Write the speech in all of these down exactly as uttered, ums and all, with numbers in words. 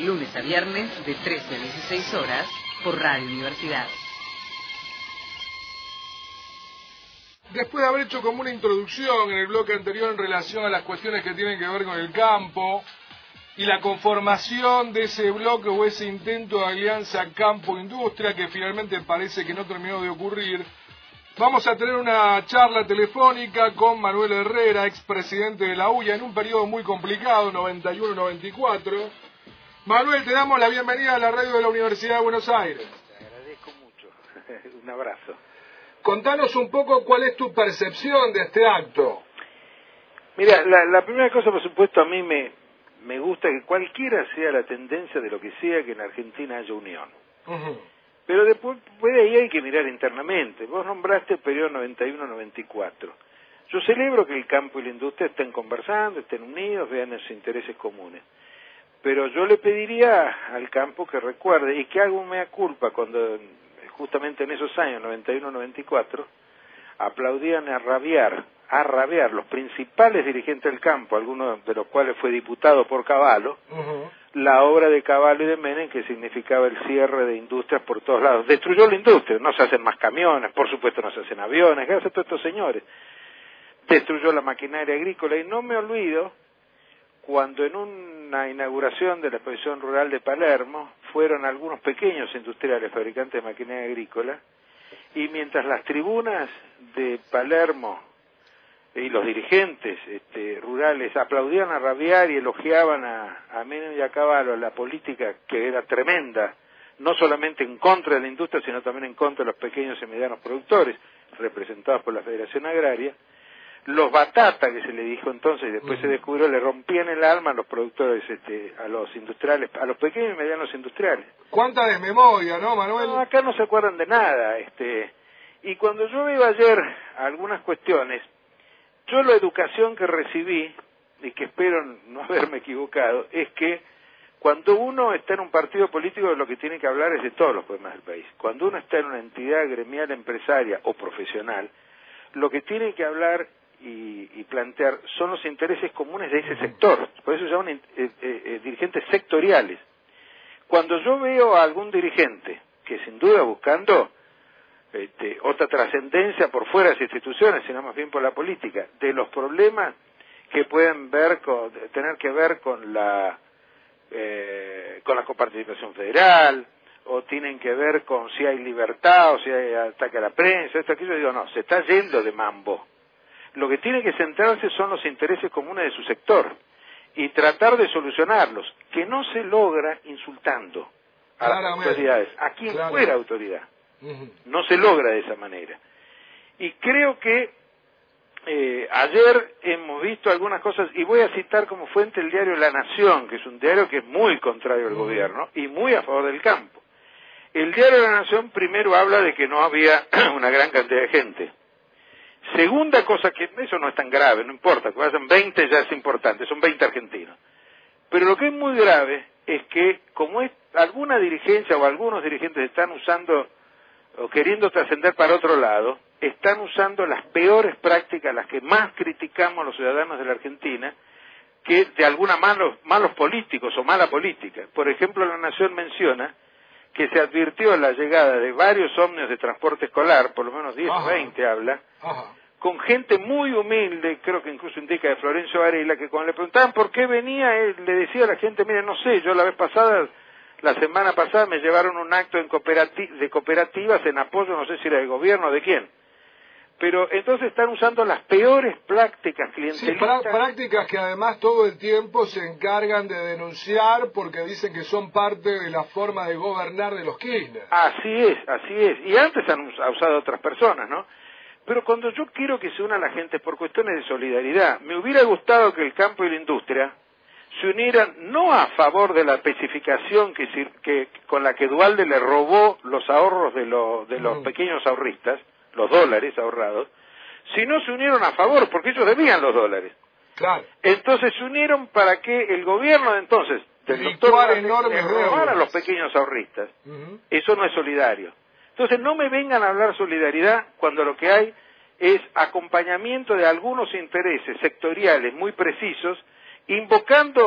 lunes a viernes de trece a dieciséis horas por Radio Universidad. Después de haber hecho como una introducción en el bloque anterior en relación a las cuestiones que tienen que ver con el campo y la conformación de ese bloque o ese intento de alianza campo-industria que finalmente parece que no terminó de ocurrir, vamos a tener una charla telefónica con Manuel Herrera, expresidente de la U I A, en un periodo muy complicado, noventa y uno noventa y cuatro. Manuel, te damos la bienvenida a la radio de la Universidad de Buenos Aires. Te agradezco mucho. Un abrazo. Contanos un poco cuál es tu percepción de este acto. Mira, la, la primera cosa, por supuesto, a mí me, me gusta que cualquiera sea la tendencia de lo que sea que en Argentina haya unión. Uh-huh. Pero después de ahí hay que mirar internamente. Vos nombraste el periodo noventa y uno noventa y cuatro. Yo celebro que el campo y la industria estén conversando, estén unidos, vean sus intereses comunes. Pero yo le pediría al campo que recuerde y que haga un mea culpa cuando justamente en esos años, noventa y uno noventa y cuatro, aplaudían a rabiar, a rabiar los principales dirigentes del campo, algunos de los cuales fue diputado por Cavallo, uh-huh. la obra de Cavallo y de Menem, que significaba el cierre de industrias por todos lados. Destruyó la industria, no se hacen más camiones, por supuesto no se hacen aviones, ¿qué hacen todos estos señores? Destruyó la maquinaria agrícola y no me olvido cuando en una inauguración de la exposición rural de Palermo fueron algunos pequeños industriales fabricantes de maquinaria agrícola y mientras las tribunas de Palermo y los dirigentes este, rurales aplaudían a rabiar y elogiaban a, a Menem y a Cavallo la política que era tremenda, no solamente en contra de la industria sino también en contra de los pequeños y medianos productores representados por la Federación Agraria, los batata que se le dijo entonces y después uh-huh. se descubrió le rompían el alma a los productores, este, a los industriales, a los pequeños y medianos industriales. ¿Cuánta desmemoria, no, Manuel? No, acá no se acuerdan de nada, este, y cuando yo veo ayer algunas cuestiones, yo la educación que recibí y que espero no haberme equivocado es que cuando uno está en un partido político lo que tiene que hablar es de todos los problemas del país. Cuando uno está en una entidad gremial, empresaria o profesional, lo que tiene que hablar Y, y plantear son los intereses comunes de ese sector, por eso se llaman eh, eh, dirigentes sectoriales. Cuando yo veo a algún dirigente que sin duda buscando este, otra trascendencia por fuera de las instituciones, sino más bien por la política, de los problemas que pueden ver con, tener que ver con la eh, con la coparticipación federal, o tienen que ver con si hay libertad, o si hay ataque a la prensa, esto, aquello, digo, no, se está yendo de mambo. Lo que tiene que centrarse son los intereses comunes de su sector y tratar de solucionarlos, que no se logra insultando a las autoridades, a quien claro. fuera autoridad. Uh-huh. No se logra de esa manera. Y creo que eh, ayer hemos visto algunas cosas, y voy a citar como fuente el diario La Nación, que es un diario que es muy contrario al uh-huh. gobierno y muy a favor del campo. El diario La Nación primero habla de que no había una gran cantidad de gente. Segunda cosa, que eso no es tan grave, no importa, que vayan veinte ya es importante, son veinte argentinos. Pero lo que es muy grave es que, como es alguna dirigencia o algunos dirigentes están usando o queriendo trascender para otro lado, están usando las peores prácticas, las que más criticamos los ciudadanos de la Argentina, que de alguna malos, malos políticos o mala política. Por ejemplo, La Nación menciona que se advirtió la llegada de varios ómnibus de transporte escolar, por lo menos diez o veinte habla, Ajá. con gente muy humilde, creo que incluso indica de Florencio Varela, que cuando le preguntaban por qué venía, él le decía a la gente, mire, no sé, yo la vez pasada, la semana pasada me llevaron un acto en cooperati- de cooperativas en apoyo, no sé si era del gobierno o de quién. Pero entonces están usando las peores prácticas clientelistas. Sí, prácticas que además todo el tiempo se encargan de denunciar porque dicen que son parte de la forma de gobernar de los Kirchner. Así es, así es. Y antes han usado otras personas, ¿no? Pero cuando yo quiero que se una la gente por cuestiones de solidaridad, me hubiera gustado que el campo y la industria se unieran no a favor de la especificación que, que con la que Duhalde le robó los ahorros de, lo, de los mm. pequeños ahorristas, los dólares ahorrados, si no se unieron a favor, porque ellos debían los dólares. Claro. Entonces se unieron para que el gobierno de entonces, del doctor le robara a los pequeños ahorristas. Uh-huh. Eso no es solidario. Entonces no me vengan a hablar solidaridad cuando lo que hay es acompañamiento de algunos intereses sectoriales muy precisos, invocando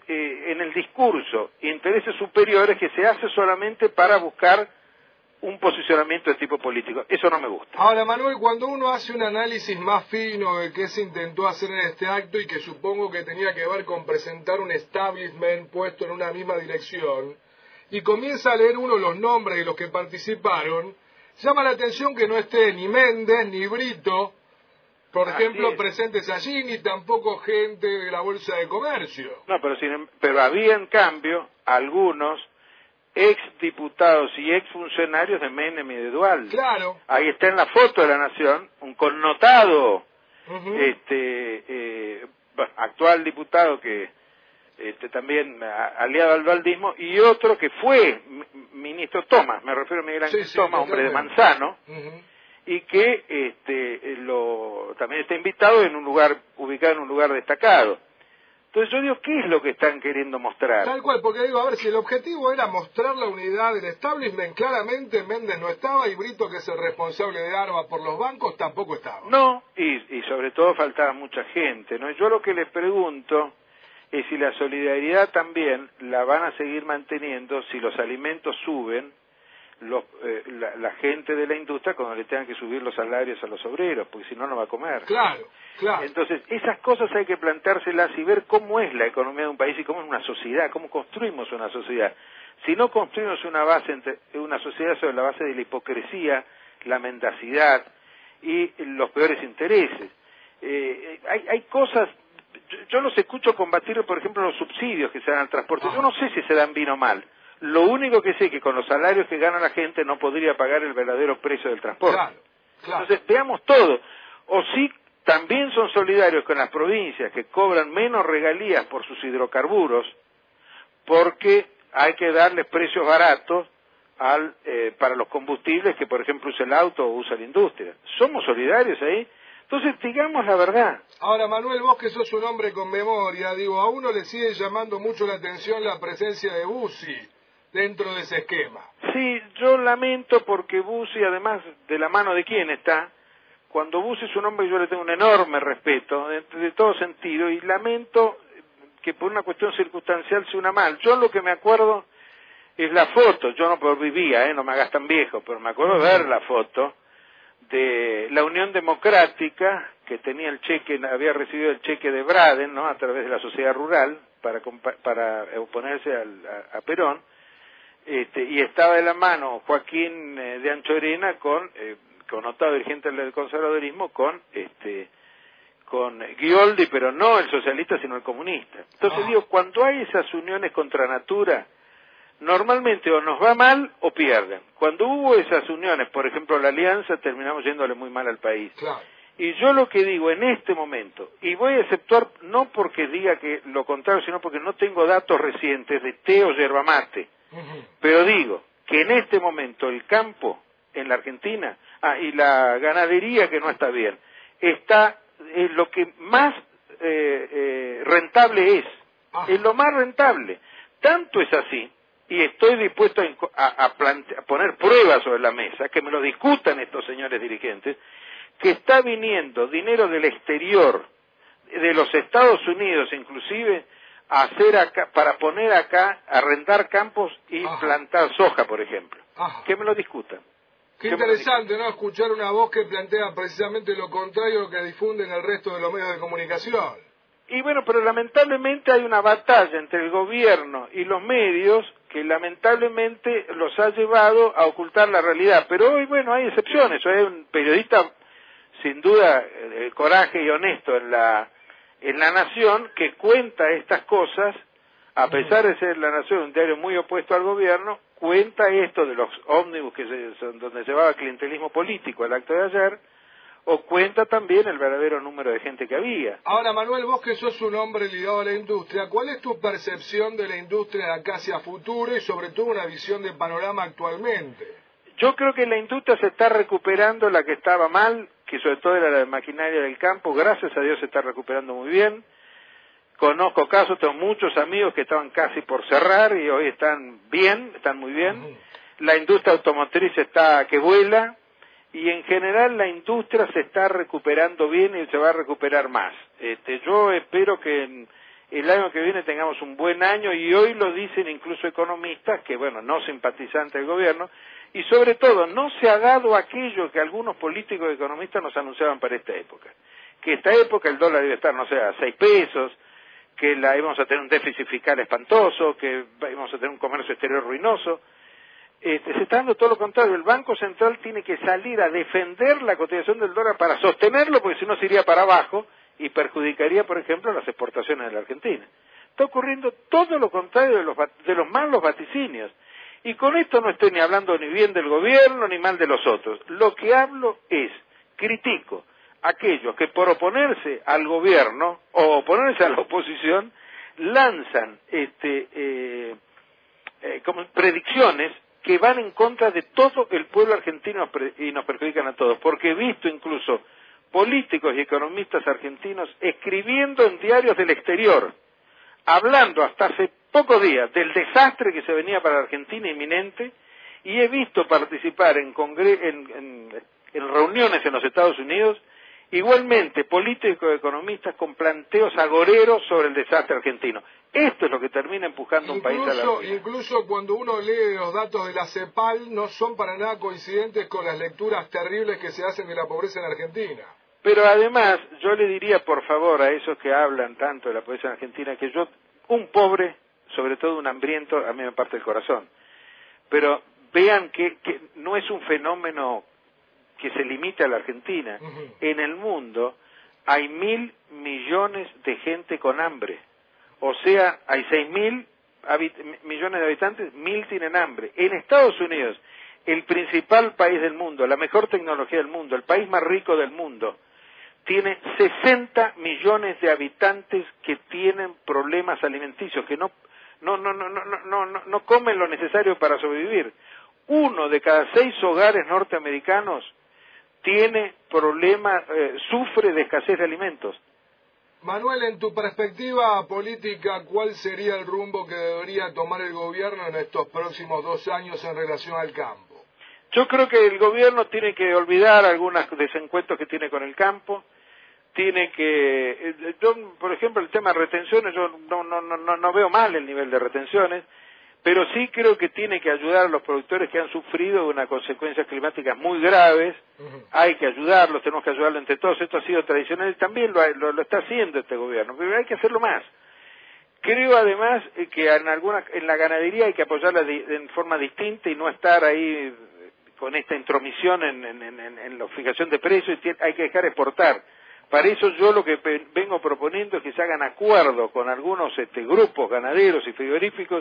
eh, en el discurso intereses superiores que se hace solamente para buscar un posicionamiento de tipo político. Eso no me gusta. Ahora, Manuel, cuando uno hace un análisis más fino de qué se intentó hacer en este acto y que supongo que tenía que ver con presentar un establishment puesto en una misma dirección, y comienza a leer uno los nombres de los que participaron, llama la atención que no esté ni Méndez ni Brito, por Así ejemplo, es. presentes allí, ni tampoco gente de la Bolsa de Comercio. No, pero, sin, pero había en cambio algunos ex diputados y ex funcionarios de Menem y de Duhalde. Claro. Ahí está en la foto de la Nación un connotado Uh-huh. este eh, bueno, actual diputado que este, también a, aliado al dualdismo, y otro que fue ministro Tomás, me refiero a Miguel Ángel sí, sí, Tomás, hombre de totalmente. Manzano, Uh-huh. y que este, lo, también está invitado en un lugar, ubicado en un lugar destacado. Entonces yo digo, ¿qué es lo que están queriendo mostrar? Tal cual, porque digo, a ver, si el objetivo era mostrar la unidad del establishment, claramente Méndez no estaba y Brito, que es el responsable de ARBA por los bancos, tampoco estaba. No, y, y sobre todo faltaba mucha gente, ¿no? Yo lo que les pregunto es si la solidaridad también la van a seguir manteniendo si los alimentos suben, los, eh, la, la gente de la industria cuando le tengan que subir los salarios a los obreros, porque si no, no va a comer. Claro, claro. Entonces, esas cosas hay que planteárselas y ver cómo es la economía de un país y cómo es una sociedad, cómo construimos una sociedad. Si no construimos una base, entre, una sociedad sobre la base de la hipocresía, la mendacidad y los peores intereses. Eh, hay, hay cosas, yo, yo los escucho combatir, por ejemplo, los subsidios que se dan al transporte. Yo no sé si se dan bien o mal. Lo único que sé es que con los salarios que gana la gente no podría pagar el verdadero precio del transporte. Claro, claro. Entonces, veamos todo. O sí, también son solidarios con las provincias que cobran menos regalías por sus hidrocarburos, porque hay que darles precios baratos al, eh, para los combustibles que, por ejemplo, usa el auto o usa la industria. ¿Somos solidarios ahí? Entonces, digamos la verdad. Ahora, Manuel, vos que sos un hombre con memoria, digo, a uno le sigue llamando mucho la atención la presencia de Bussi dentro de ese esquema. Sí, yo lamento porque Bussi, además de la mano de quién está, cuando Bussi es un hombre que yo le tengo un enorme respeto, de, de todo sentido, y lamento que por una cuestión circunstancial se una mal. Yo lo que me acuerdo es la foto, yo no vivía, ¿eh? No me hagas tan viejo, pero me acuerdo de ver la foto de la Unión Democrática, que tenía el cheque, había recibido el cheque de Braden, ¿no?, a través de la sociedad rural, para, para oponerse al, a, a Perón, este, y estaba de la mano Joaquín eh, de Anchorena con, eh, connotado dirigente del conservadurismo, con este con Ghioldi, pero no el socialista, sino el comunista. Entonces Ah. digo, cuando hay esas uniones contra natura, normalmente o nos va mal o pierden. Cuando hubo esas uniones, por ejemplo la alianza, terminamos yéndole muy mal al país. Claro. Y yo lo que digo en este momento, y voy a exceptuar no porque diga que lo contrario, sino porque no tengo datos recientes de té o yerba mate, Uh-huh. pero digo que en este momento el campo en la Argentina, ah, y la ganadería, que no está bien, está eh, lo que más eh, eh, rentable es, Ajá. es lo más rentable. Tanto es así, y estoy dispuesto a, a, a, plante, a poner pruebas sobre la mesa, que me lo discutan estos señores dirigentes, que está viniendo dinero del exterior, de los Estados Unidos inclusive, a hacer acá, para poner acá, arrendar campos y Ajá. plantar soja, por ejemplo. Ajá. Que me lo discutan. Qué Que me lo interesante, ¿no?, escuchar una voz que plantea precisamente lo contrario a lo que difunden el resto de los medios de comunicación. Y bueno, pero lamentablemente hay una batalla entre el gobierno y los medios que lamentablemente los ha llevado a ocultar la realidad. Pero hoy, bueno, hay excepciones. Hay un periodista, sin duda, de coraje y honesto en la, en la Nación, que cuenta estas cosas, a pesar de ser la Nación un diario muy opuesto al gobierno, cuenta esto de los ómnibus que se, donde llevaba clientelismo político el acto de ayer, o cuenta también el verdadero número de gente que había. Ahora, Manuel, vos que sos un hombre ligado a la industria, ¿cuál es tu percepción de la industria de acá hacia futuro y sobre todo una visión de panorama actualmente? Yo creo que la industria se está recuperando, la que estaba mal, que sobre todo era la de maquinaria del campo, gracias a Dios se está recuperando muy bien. Conozco casos, tengo muchos amigos que estaban casi por cerrar y hoy están bien, están muy bien. Uh-huh. La industria automotriz está que vuela y en general la industria se está recuperando bien y se va a recuperar más. Este, yo espero que en, el año que viene tengamos un buen año, y hoy lo dicen incluso economistas que, bueno, no simpatizantes del gobierno, y sobre todo no se ha dado aquello que algunos políticos y economistas nos anunciaban para esta época, que esta época el dólar debe estar, no sé, a seis pesos, que la íbamos a tener un déficit fiscal espantoso, que íbamos a tener un comercio exterior ruinoso. Este, se está dando todo lo contrario. El Banco Central tiene que salir a defender la cotización del dólar para sostenerlo, porque si no se iría para abajo y perjudicaría, por ejemplo, las exportaciones de la Argentina. Está ocurriendo todo lo contrario de los, de los malos vaticinios. Y con esto no estoy ni hablando ni bien del gobierno ni mal de los otros. Lo que hablo es, critico a aquellos que por oponerse al gobierno o oponerse a la oposición lanzan este, eh, eh, como predicciones que van en contra de todo el pueblo argentino y nos perjudican a todos, porque he visto incluso políticos y economistas argentinos escribiendo en diarios del exterior, hablando hasta hace pocos días del desastre que se venía para la Argentina inminente, y he visto participar en, congre en, en, en reuniones en los Estados Unidos, igualmente políticos y economistas con planteos agoreros sobre el desastre argentino. Esto es lo que termina empujando incluso, un país a la ruina. Incluso cuando uno lee los datos de la CEPAL, no son para nada coincidentes con las lecturas terribles que se hacen de la pobreza en Argentina. Pero además, yo le diría por favor a esos que hablan tanto de la pobreza en Argentina, que yo, un pobre, sobre todo un hambriento, a mí me parte el corazón. Pero vean que, que no es un fenómeno que se limite a la Argentina. Uh-huh. En el mundo hay mil millones de gente con hambre. O sea, hay seis mil millones de habitantes, mil tienen hambre. En Estados Unidos, el principal país del mundo, la mejor tecnología del mundo, el país más rico del mundo, tiene sesenta millones de habitantes que tienen problemas alimenticios, que no, no, no, no, no, no, no, no comen lo necesario para sobrevivir. Uno de cada seis hogares norteamericanos tiene problemas, eh, sufre de escasez de alimentos. Manuel, en tu perspectiva política, ¿cuál sería el rumbo que debería tomar el gobierno en estos próximos dos años en relación al campo? Yo creo que el gobierno tiene que olvidar algunos desencuentros que tiene con el campo, tiene que, yo, por ejemplo, el tema de retenciones, yo no, no, no, no veo mal el nivel de retenciones, pero sí creo que tiene que ayudar a los productores que han sufrido unas consecuencias climáticas muy graves. Uh-huh. Hay que ayudarlos, tenemos que ayudarlos entre todos. Esto ha sido tradicional y también lo, lo, lo está haciendo este gobierno, pero hay que hacerlo más. Creo además que en alguna, en la ganadería hay que apoyarla de, en forma distinta y no estar ahí con esta intromisión en, en, en, en la fijación de precios, y hay que dejar exportar. Para eso yo lo que vengo proponiendo es que se hagan acuerdos con algunos este, grupos ganaderos y frigoríficos,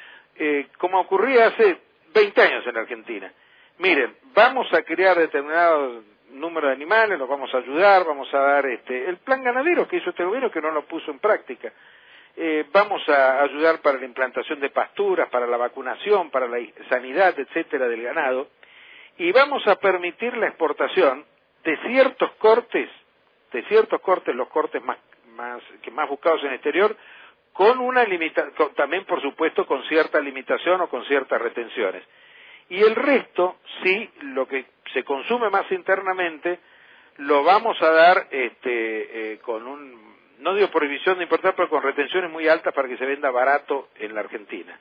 Eh, como ocurría hace veinte años en la Argentina. Miren, vamos a crear determinado número de animales, los vamos a ayudar, vamos a dar este, el plan ganadero que hizo este gobierno que no lo puso en práctica. Eh, vamos a ayudar para la implantación de pasturas, para la vacunación, para la sanidad, etcétera, del ganado, y vamos a permitir la exportación de ciertos cortes, de ciertos cortes, los cortes más, más, que más buscados en el exterior, con una limitación, también por supuesto con cierta limitación o con ciertas retenciones. Y el resto, sí, lo que se consume más internamente, lo vamos a dar este, eh, con un, no digo prohibición de importar, pero con retenciones muy altas para que se venda barato en la Argentina.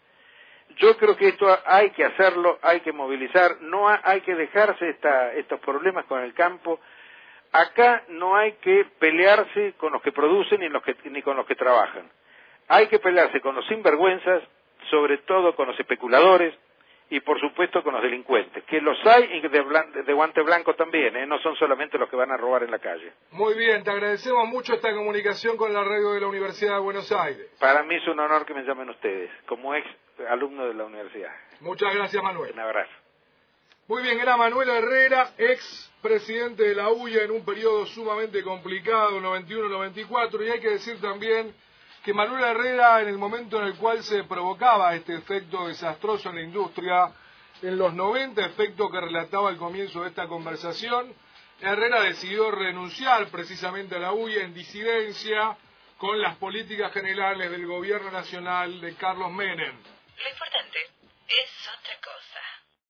Yo creo que esto hay que hacerlo, hay que movilizar, no ha, hay que dejarse esta, estos problemas con el campo. Acá no hay que pelearse con los que producen ni, los que, ni con los que trabajan. Hay que pelearse con los sinvergüenzas, sobre todo con los especuladores y por supuesto con los delincuentes, que los hay y de, blan de guante blanco también, ¿eh? No son solamente los que van a robar en la calle. Muy bien, te agradecemos mucho esta comunicación con la radio de la Universidad de Buenos Aires. Para mí es un honor que me llamen ustedes, como ex alumno de la universidad. Muchas gracias, Manuel. Un abrazo. Muy bien, era Manuel Herrera, ex presidente de la U I A en un periodo sumamente complicado, noventa y uno noventa y cuatro, y hay que decir también que Manuel Herrera, en el momento en el cual se provocaba este efecto desastroso en la industria, en los noventa, efecto que relataba al comienzo de esta conversación, Herrera decidió renunciar precisamente a la U I A en disidencia con las políticas generales del gobierno nacional de Carlos Menem. Lo importante es otra cosa.